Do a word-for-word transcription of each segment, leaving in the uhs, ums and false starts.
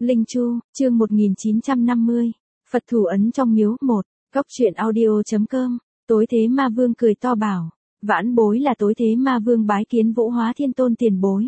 Linh Chu, chương một nghìn chín trăm năm mươi. Phật thủ ấn trong miếu một. Góc truyện audio.com. Tối thế ma vương cười to bảo. Vãn bối là tối thế ma vương bái kiến Vũ Hóa Thiên Tôn tiền bối.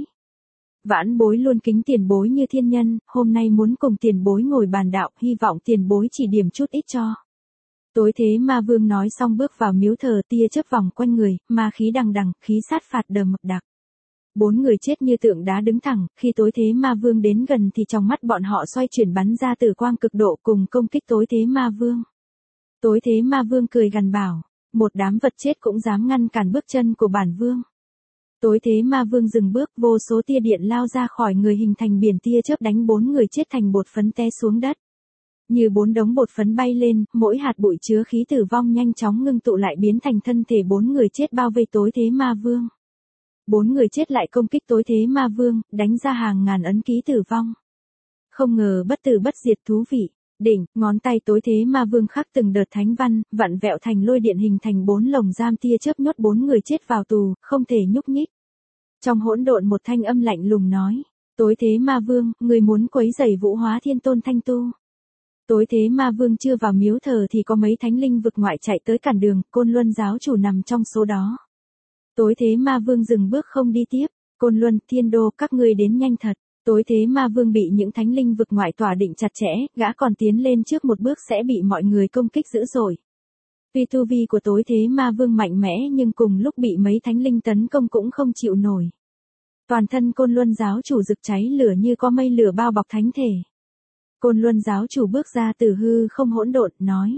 Vãn bối luôn kính tiền bối như thiên nhân, hôm nay muốn cùng tiền bối ngồi bàn đạo, hy vọng tiền bối chỉ điểm chút ít cho. Tối thế ma vương nói xong bước vào miếu thờ, tia chớp vòng quanh người, ma khí đằng đằng, khí sát phạt đờ mập đặc. Bốn người chết như tượng đá đứng thẳng, khi tối thế ma vương đến gần thì trong mắt bọn họ xoay chuyển bắn ra tử quang cực độ cùng công kích tối thế ma vương. Tối thế ma vương cười gằn bảo, một đám vật chết cũng dám ngăn cản bước chân của bản vương. Tối thế ma vương dừng bước, vô số tia điện lao ra khỏi người hình thành biển tia chớp đánh bốn người chết thành bột phấn té xuống đất. Như bốn đống bột phấn bay lên, mỗi hạt bụi chứa khí tử vong nhanh chóng ngưng tụ lại biến thành thân thể bốn người chết bao vây tối thế ma vương. Bốn người chết lại công kích tối thế ma vương, đánh ra hàng ngàn ấn ký tử vong. Không ngờ bất tử bất diệt thú vị. Đỉnh, ngón tay tối thế ma vương khắc từng đợt thánh văn, vặn vẹo thành lôi điện hình thành bốn lồng giam tia chớp nhốt bốn người chết vào tù, không thể nhúc nhích. Trong hỗn độn một thanh âm lạnh lùng nói, tối thế ma vương, người muốn quấy rầy Vũ Hóa Thiên Tôn thanh tu. Tối thế ma vương chưa vào miếu thờ thì có mấy thánh linh vực ngoại chạy tới cản đường, Côn Luân giáo chủ nằm trong số đó. Tối thế ma vương dừng bước không đi tiếp, Côn Luân, Thiên Đô, các ngươi đến nhanh thật. Tối thế ma vương bị những thánh linh vực ngoại tỏa định chặt chẽ, gã còn tiến lên trước một bước sẽ bị mọi người công kích dữ dội. Tuy tu vi của tối thế ma vương mạnh mẽ nhưng cùng lúc bị mấy thánh linh tấn công cũng không chịu nổi. Toàn thân Côn Luân giáo chủ rực cháy lửa như có mây lửa bao bọc thánh thể. Côn Luân giáo chủ bước ra từ hư không hỗn độn, nói.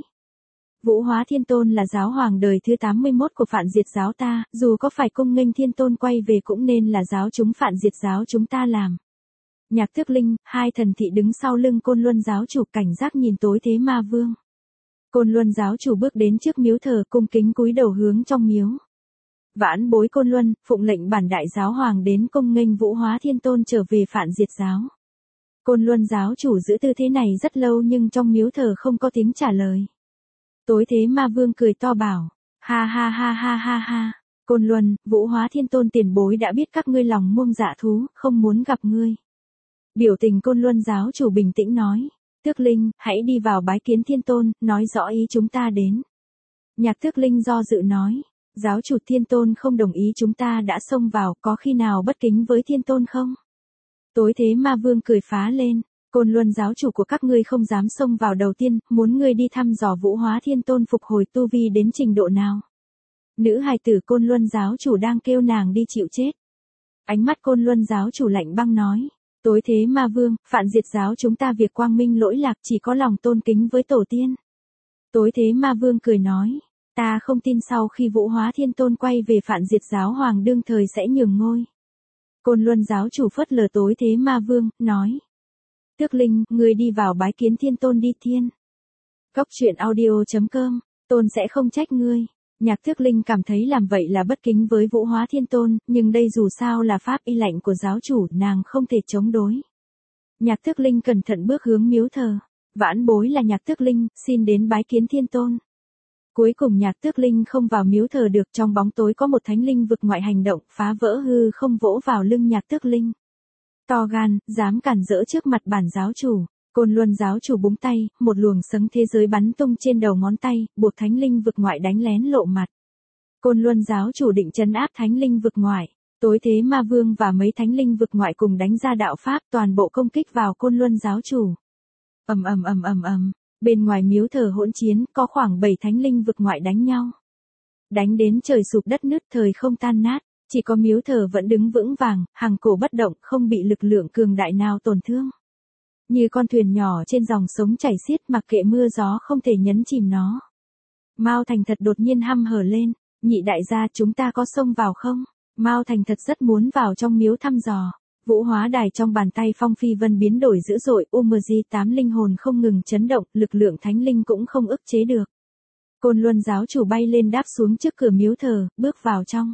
Vũ Hóa Thiên Tôn là giáo hoàng đời thứ tám mươi mốt của Phạn Diệt giáo ta, dù có phải cung nghênh Thiên Tôn quay về cũng nên là giáo chúng Phạn Diệt giáo chúng ta làm. Nhạc Tước Linh, hai thần thị đứng sau lưng Côn Luân giáo chủ cảnh giác nhìn tối thế ma vương. Côn Luân giáo chủ bước đến trước miếu thờ cung kính cúi đầu hướng trong miếu. Vãn bối Côn Luân, phụng lệnh bản đại giáo hoàng đến cung nghênh Vũ Hóa Thiên Tôn trở về Phạn Diệt giáo. Côn Luân giáo chủ giữ tư thế này rất lâu nhưng trong miếu thờ không có tiếng trả lời. Tối thế ma vương cười to bảo, ha ha ha ha ha ha, Côn Luân, Vũ Hóa Thiên Tôn tiền bối đã biết các ngươi lòng muông dạ thú, không muốn gặp ngươi. Biểu tình Côn Luân giáo chủ bình tĩnh nói, Tước Linh, hãy đi vào bái kiến Thiên Tôn, nói rõ ý chúng ta đến. Nhạc Tước Linh do dự nói, giáo chủ Thiên Tôn không đồng ý chúng ta đã xông vào, có khi nào bất kính với Thiên Tôn không? Tối thế ma vương cười phá lên, Côn Luân giáo chủ của các ngươi không dám xông vào đầu tiên, muốn ngươi đi thăm dò Vũ Hóa Thiên Tôn phục hồi tu vi đến trình độ nào. Nữ hài tử Côn Luân giáo chủ đang kêu nàng đi chịu chết. Ánh mắt Côn Luân giáo chủ lạnh băng nói, tối thế ma vương, Phạn Diệt giáo chúng ta việc quang minh lỗi lạc chỉ có lòng tôn kính với tổ tiên. Tối thế ma vương cười nói, ta không tin sau khi Vũ Hóa Thiên Tôn quay về Phạn Diệt giáo hoàng đương thời sẽ nhường ngôi. Côn Luân giáo chủ phớt lờ tối thế ma vương, nói. Tước Linh, người đi vào bái kiến Thiên Tôn đi thiên. Góc truyện audio.com, Tôn sẽ không trách ngươi. Nhạc Tước Linh cảm thấy làm vậy là bất kính với Vũ Hóa Thiên Tôn, nhưng đây dù sao là pháp y lệnh của giáo chủ, nàng không thể chống đối. Nhạc Tước Linh cẩn thận bước hướng miếu thờ. Vãn bối là Nhạc Tước Linh, xin đến bái kiến Thiên Tôn. Cuối cùng Nhạc Tước Linh không vào miếu thờ được, trong bóng tối có một thánh linh vực ngoại hành động, phá vỡ hư không vỗ vào lưng Nhạc Tước Linh. To gan, dám cản rỡ trước mặt bản giáo chủ. Côn Luân giáo chủ búng tay, một luồng sấm thế giới bắn tung trên đầu ngón tay, buộc thánh linh vực ngoại đánh lén lộ mặt. Côn Luân giáo chủ định trấn áp thánh linh vực ngoại. Tối thế ma vương và mấy thánh linh vực ngoại cùng đánh ra đạo pháp, toàn bộ công kích vào Côn Luân giáo chủ. Ầm ầm ầm ầm ầm, bên ngoài miếu thờ hỗn chiến, có khoảng bảy thánh linh vực ngoại đánh nhau. Đánh đến trời sụp đất nứt, thời không tan nát, chỉ có miếu thờ vẫn đứng vững vàng, hằng cổ bất động, không bị lực lượng cường đại nào tổn thương. Như con thuyền nhỏ trên dòng sống chảy xiết, mặc kệ mưa gió không thể nhấn chìm nó. Mao Thành Thật đột nhiên hăm hở lên, nhị đại gia chúng ta có xông vào không? Mao Thành Thật rất muốn vào trong miếu thăm dò. Vũ hóa đài trong bàn tay Phong Phi Vân biến đổi dữ dội, u em giê tám linh hồn không ngừng chấn động, lực lượng thánh linh cũng không ức chế được. Côn Luân giáo chủ bay lên đáp xuống trước cửa miếu thờ, bước vào trong.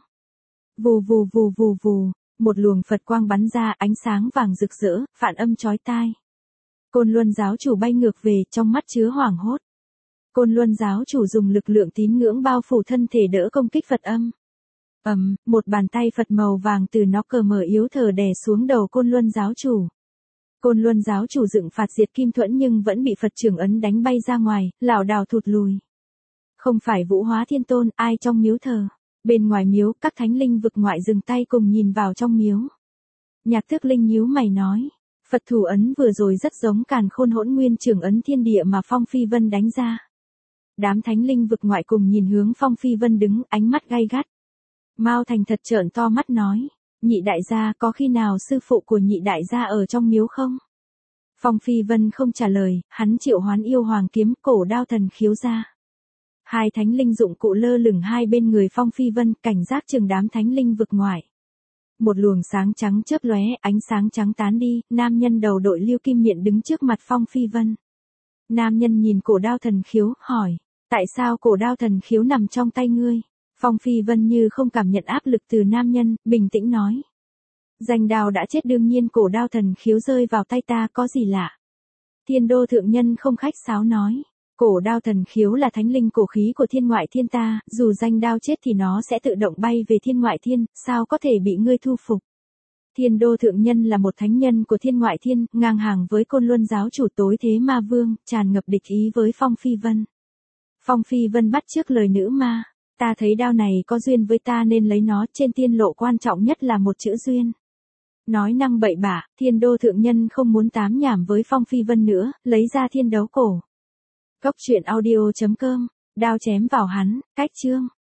Vù vù vù vù vù, một luồng Phật quang bắn ra, ánh sáng vàng rực rỡ, phản âm chói tai. Côn Luân giáo chủ bay ngược về, trong mắt chứa hoảng hốt. Côn Luân giáo chủ dùng lực lượng tín ngưỡng bao phủ thân thể đỡ công kích Phật âm. Ầm, um, một bàn tay Phật màu vàng từ nó cờ mở yếu thờ đè xuống đầu Côn Luân giáo chủ. Côn Luân giáo chủ dựng phạt diệt Kim Thuẫn nhưng vẫn bị Phật trưởng ấn đánh bay ra ngoài, lảo đảo thụt lùi. Không phải Vũ Hóa Thiên Tôn, ai trong miếu thờ. Bên ngoài miếu, các thánh linh vực ngoại dừng tay cùng nhìn vào trong miếu. Nhạc Tước Linh nhíu mày nói, Phật thủ ấn vừa rồi rất giống Càn Khôn Hỗn Nguyên trưởng ấn thiên địa mà Phong Phi Vân đánh ra. Đám thánh linh vực ngoại cùng nhìn hướng Phong Phi Vân đứng, ánh mắt gay gắt. Mao Thành thật trợn to mắt nói, nhị đại gia, có khi nào sư phụ của nhị đại gia ở trong miếu không? Phong Phi Vân không trả lời, hắn triệu hoán yêu hoàng kiếm, cổ đao thần khiếu ra. Hai thánh linh dụng cụ lơ lửng hai bên người Phong Phi Vân, cảnh giác chừng đám thánh linh vực ngoại. Một luồng sáng trắng chớp lóe, ánh sáng trắng tán đi, nam nhân đầu đội lưu kim miện đứng trước mặt Phong Phi Vân. Nam nhân nhìn cổ đao thần khiếu, hỏi, tại sao cổ đao thần khiếu nằm trong tay ngươi? Phong Phi Vân như không cảm nhận áp lực từ nam nhân, bình tĩnh nói. Danh đao đã chết, đương nhiên cổ đao thần khiếu rơi vào tay ta có gì lạ. Thiên Đô thượng nhân không khách sáo nói. Cổ đao thần khiếu là thánh linh cổ khí của thiên ngoại thiên ta, dù danh đao chết thì nó sẽ tự động bay về thiên ngoại thiên, sao có thể bị ngươi thu phục. Thiên Đô thượng nhân là một thánh nhân của thiên ngoại thiên, ngang hàng với Côn Luân giáo chủ tối thế ma vương, tràn ngập địch ý với Phong Phi Vân. Phong Phi Vân bắt chước lời nữ ma, ta thấy đao này có duyên với ta nên lấy nó, trên tiên lộ quan trọng nhất là một chữ duyên. Nói năng bậy bạ, Thiên Đô thượng nhân không muốn tám nhảm với Phong Phi Vân nữa, lấy ra thiên đấu cổ. Góc truyện audio chấm com, đao chém vào hắn, cách chương.